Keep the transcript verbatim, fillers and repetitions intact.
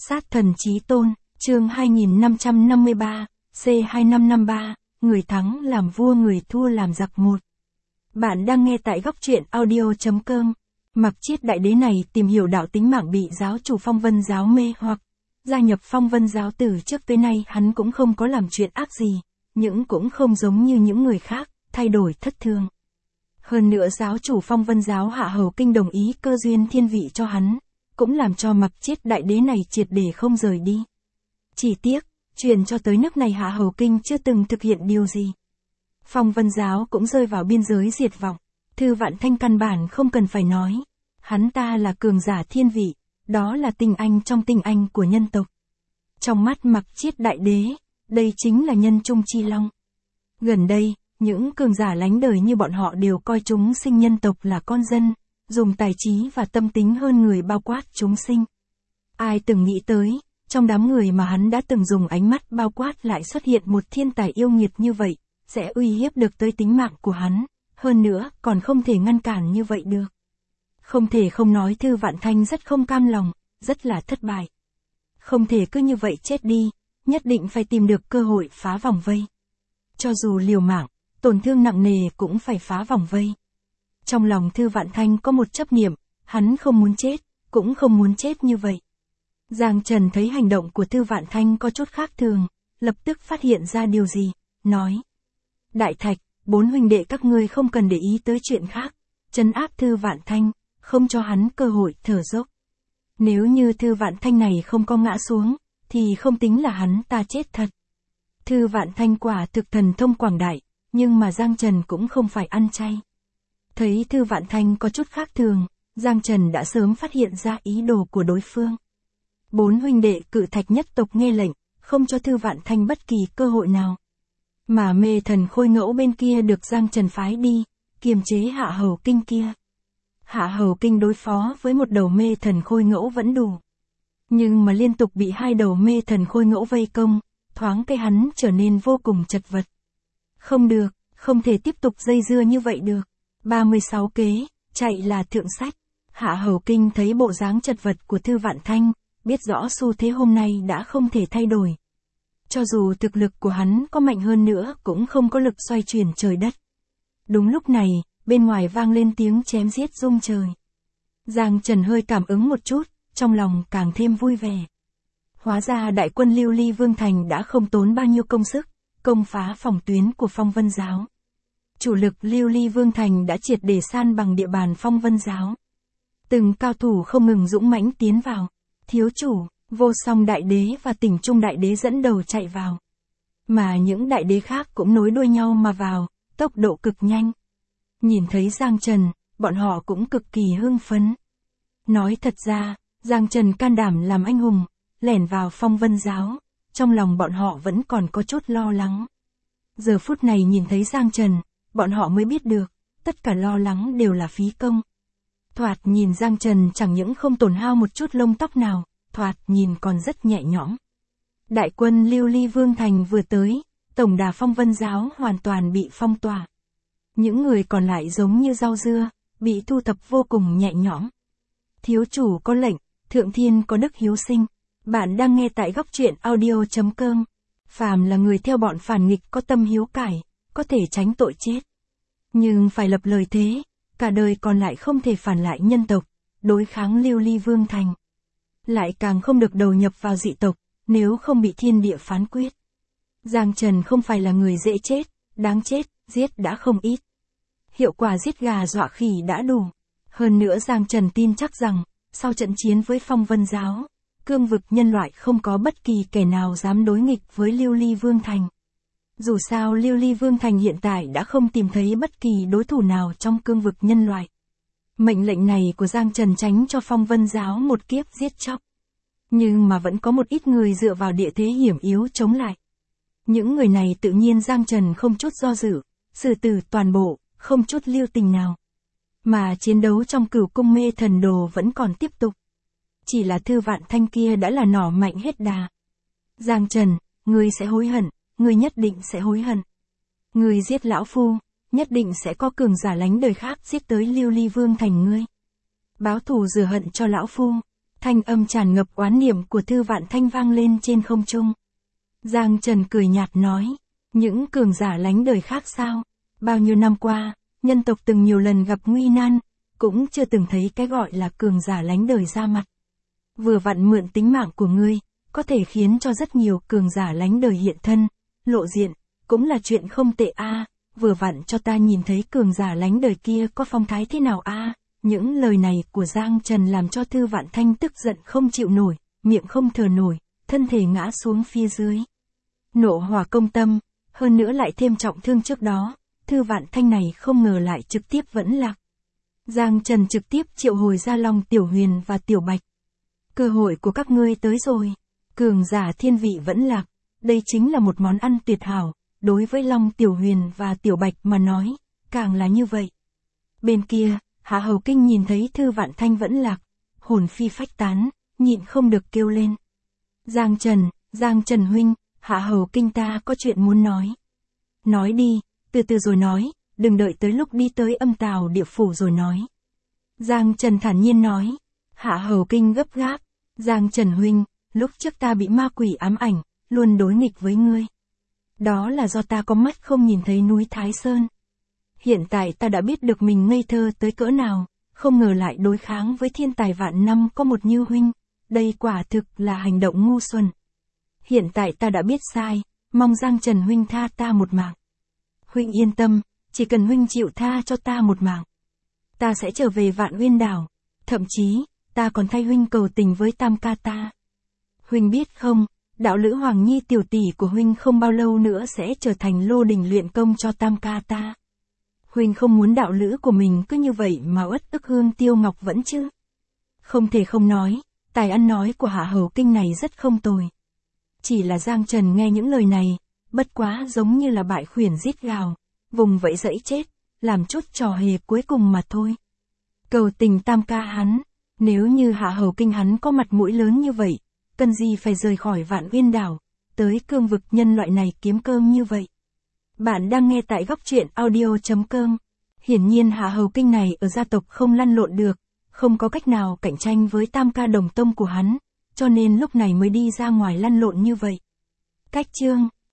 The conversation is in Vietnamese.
Sát thần chí tôn, chương hai nghìn năm trăm năm mươi ba, C hai năm năm ba, người thắng làm vua người thua làm giặc một. Bạn đang nghe tại góc truyện audio.com. Mặc Chiết đại đế này tìm hiểu đạo tính mạng bị giáo chủ Phong Vân giáo mê hoặc. Gia nhập Phong Vân giáo từ trước tới nay hắn cũng không có làm chuyện ác gì, nhưng cũng không giống như những người khác, thay đổi thất thường. Hơn nữa giáo chủ Phong Vân giáo Hạ Hầu Kinh đồng ý cơ duyên thiên vị cho hắn, cũng làm cho Mặc Chiết đại đế này triệt để không rời đi. Chỉ tiếc, truyền cho tới nước này Hạ Hầu Kinh chưa từng thực hiện điều gì. Phong Vân giáo cũng rơi vào biên giới diệt vong. Thư Vạn Thanh căn bản không cần phải nói. Hắn ta là cường giả thiên vị, đó là tinh anh trong tinh anh của nhân tộc. Trong mắt Mặc Chiết đại đế, đây chính là nhân trung chi long. Gần đây, những cường giả lánh đời như bọn họ đều coi chúng sinh nhân tộc là con dân, dùng tài trí và tâm tính hơn người bao quát chúng sinh. Ai từng nghĩ tới, trong đám người mà hắn đã từng dùng ánh mắt bao quát lại xuất hiện một thiên tài yêu nghiệt như vậy, sẽ uy hiếp được tới tính mạng của hắn, hơn nữa còn không thể ngăn cản như vậy được. Không thể không nói Thư Vạn Thanh rất không cam lòng, rất là thất bại. Không thể cứ như vậy chết đi, nhất định phải tìm được cơ hội phá vòng vây. Cho dù liều mạng, tổn thương nặng nề cũng phải phá vòng vây. Trong lòng Thư Vạn Thanh có một chấp niệm, hắn không muốn chết, cũng không muốn chết như vậy. Giang Trần thấy hành động của Thư Vạn Thanh có chút khác thường, lập tức phát hiện ra điều gì, nói. Đại Thạch, bốn huynh đệ các ngươi không cần để ý tới chuyện khác, trấn áp Thư Vạn Thanh, không cho hắn cơ hội thở dốc. Nếu như Thư Vạn Thanh này không có ngã xuống, thì không tính là hắn ta chết thật. Thư Vạn Thanh quả thực thần thông quảng đại, nhưng mà Giang Trần cũng không phải ăn chay. Thấy Thư Vạn Thanh có chút khác thường, Giang Trần đã sớm phát hiện ra ý đồ của đối phương. Bốn huynh đệ Cự Thạch nhất tộc nghe lệnh, không cho Thư Vạn Thanh bất kỳ cơ hội nào. Mà mê thần khôi ngẫu bên kia được Giang Trần phái đi, kiềm chế Hạ Hầu Kinh kia. Hạ Hầu Kinh đối phó với một đầu mê thần khôi ngẫu vẫn đủ. Nhưng mà liên tục bị hai đầu mê thần khôi ngẫu vây công, thoáng cái hắn trở nên vô cùng chật vật. Không được, không thể tiếp tục dây dưa như vậy được. ba mươi sáu kế, chạy là thượng sách. Hạ Hầu Kinh thấy bộ dáng chật vật của Thư Vạn Thanh, biết rõ xu thế hôm nay đã không thể thay đổi. Cho dù thực lực của hắn có mạnh hơn nữa cũng không có lực xoay chuyển trời đất. Đúng lúc này, bên ngoài vang lên tiếng chém giết rung trời. Giang Trần hơi cảm ứng một chút, trong lòng càng thêm vui vẻ. Hóa ra đại quân Lưu Ly Vương Thành đã không tốn bao nhiêu công sức, công phá phòng tuyến của Phong Vân giáo. Chủ lực Lưu Ly Vương Thành đã triệt để san bằng địa bàn Phong Vân giáo. Từng cao thủ không ngừng dũng mãnh tiến vào. Thiếu chủ, Vô Song đại đế và Tỉnh Trung đại đế dẫn đầu chạy vào. Mà những đại đế khác cũng nối đuôi nhau mà vào, tốc độ cực nhanh. Nhìn thấy Giang Trần, bọn họ cũng cực kỳ hưng phấn. Nói thật ra, Giang Trần can đảm làm anh hùng, lẻn vào Phong Vân giáo, trong lòng bọn họ vẫn còn có chút lo lắng. Giờ phút này nhìn thấy Giang Trần, bọn họ mới biết được, tất cả lo lắng đều là phí công. Thoạt nhìn Giang Trần chẳng những không tổn hao một chút lông tóc nào, thoạt nhìn còn rất nhẹ nhõm. Đại quân Lưu Ly Vương Thành vừa tới, tổng đà Phong Vân giáo hoàn toàn bị phong tỏa. Những người còn lại giống như rau dưa, bị thu thập vô cùng nhẹ nhõm. Thiếu chủ có lệnh, thượng thiên có đức hiếu sinh. Bạn đang nghe tại góc truyện audio.com. Phàm là người theo bọn phản nghịch có tâm hiếu cải, có thể tránh tội chết. Nhưng phải lập lời thế, cả đời còn lại không thể phản lại nhân tộc, đối kháng Lưu Ly Vương Thành. Lại càng không được đầu nhập vào dị tộc, nếu không bị thiên địa phán quyết. Giang Trần không phải là người dễ chết, đáng chết, giết đã không ít. Hiệu quả giết gà dọa khỉ đã đủ. Hơn nữa Giang Trần tin chắc rằng, sau trận chiến với Phong Vân giáo, cương vực nhân loại không có bất kỳ kẻ nào dám đối nghịch với Lưu Ly Vương Thành. Dù sao Lưu Ly Vương Thành hiện tại đã không tìm thấy bất kỳ đối thủ nào trong cương vực nhân loại. Mệnh lệnh này của Giang Trần tránh cho Phong Vân giáo một kiếp giết chóc. Nhưng mà vẫn có một ít người dựa vào địa thế hiểm yếu chống lại. Những người này tự nhiên Giang Trần không chút do dự, xử tử toàn bộ, không chút lưu tình nào. Mà chiến đấu trong Cửu Cung Mê Thần Đồ vẫn còn tiếp tục. Chỉ là Thư Vạn Thanh kia đã là nỏ mạnh hết đà. Giang Trần, ngươi sẽ hối hận, ngươi nhất định sẽ hối hận. Ngươi giết lão phu, nhất định sẽ có cường giả lánh đời khác giết tới Lưu Ly Vương Thành ngươi. Báo thù rửa hận cho lão phu. Thanh âm tràn ngập oán niệm của Thư Vạn Thanh vang lên trên không trung. Giang Trần cười nhạt nói, những cường giả lánh đời khác sao? Bao nhiêu năm qua, nhân tộc từng nhiều lần gặp nguy nan, cũng chưa từng thấy cái gọi là cường giả lánh đời ra mặt. Vừa vặn mượn tính mạng của ngươi, có thể khiến cho rất nhiều cường giả lánh đời hiện thân, lộ diện, cũng là chuyện không tệ a. Vừa vặn cho ta nhìn thấy cường giả lánh đời kia có phong thái thế nào a. Những lời này của Giang Trần làm cho Thư Vạn Thanh tức giận không chịu nổi, miệng không thở nổi, thân thể ngã xuống phía dưới. Nộ hỏa công tâm, hơn nữa lại thêm trọng thương trước đó, Thư Vạn Thanh này không ngờ lại trực tiếp vẫn lạc. Giang Trần trực tiếp triệu hồi ra Long Tiểu Huyền và Tiểu Bạch. Cơ hội của các ngươi tới rồi. Cường giả thiên vị vẫn lạc, đây chính là một món ăn tuyệt hảo, đối với Long Tiểu Huyền và Tiểu Bạch mà nói, càng là như vậy. Bên kia, Hạ Hầu Kinh nhìn thấy Thư Vạn Thanh vẫn lạc, hồn phi phách tán, nhịn không được kêu lên. Giang Trần, Giang Trần huynh, Hạ Hầu Kinh ta có chuyện muốn nói. Nói đi, từ từ rồi nói, đừng đợi tới lúc đi tới âm tào địa phủ rồi nói. Giang Trần thản nhiên nói. Hạ Hầu Kinh gấp gáp, Giang Trần huynh, lúc trước ta bị ma quỷ ám ảnh, luôn đối nghịch với ngươi. Đó là do ta có mắt không nhìn thấy núi Thái Sơn. Hiện tại ta đã biết được mình ngây thơ tới cỡ nào, không ngờ lại đối kháng với thiên tài vạn năm có một như huynh, đây quả thực là hành động ngu xuẩn. Hiện tại ta đã biết sai, mong Giang Trần huynh tha ta một mạng. Huynh yên tâm, chỉ cần huynh chịu tha cho ta một mạng, ta sẽ trở về Vạn Uyên đảo, thậm chí, ta còn thay huynh cầu tình với Tam ca ta. Huynh biết không, đạo lữ Hoàng Nhi tiểu tỷ của huynh không bao lâu nữa sẽ trở thành lô đình luyện công cho Tam ca ta. Huynh không muốn đạo lữ của mình cứ như vậy mà uất ức Hương Tiêu Ngọc vẫn chứ. Không thể không nói, tài ăn nói của Hạ Hầu Kinh này rất không tồi. Chỉ là Giang Trần nghe những lời này, bất quá giống như là bại khuyển rít gào, vùng vẫy dẫy chết, làm chút trò hề cuối cùng mà thôi. Cầu tình Tam ca hắn, nếu như Hạ Hầu Kinh hắn có mặt mũi lớn như vậy, cần gì phải rời khỏi Vạn Uyên đảo, tới cương vực nhân loại này kiếm cơm như vậy. Bạn đang nghe tại góc truyện audio chấm com. Hiển nhiên Hạ Hầu Kinh này ở gia tộc không lăn lộn được, không có cách nào cạnh tranh với Tam ca đồng tông của hắn, cho nên lúc này mới đi ra ngoài lăn lộn như vậy. Cách chương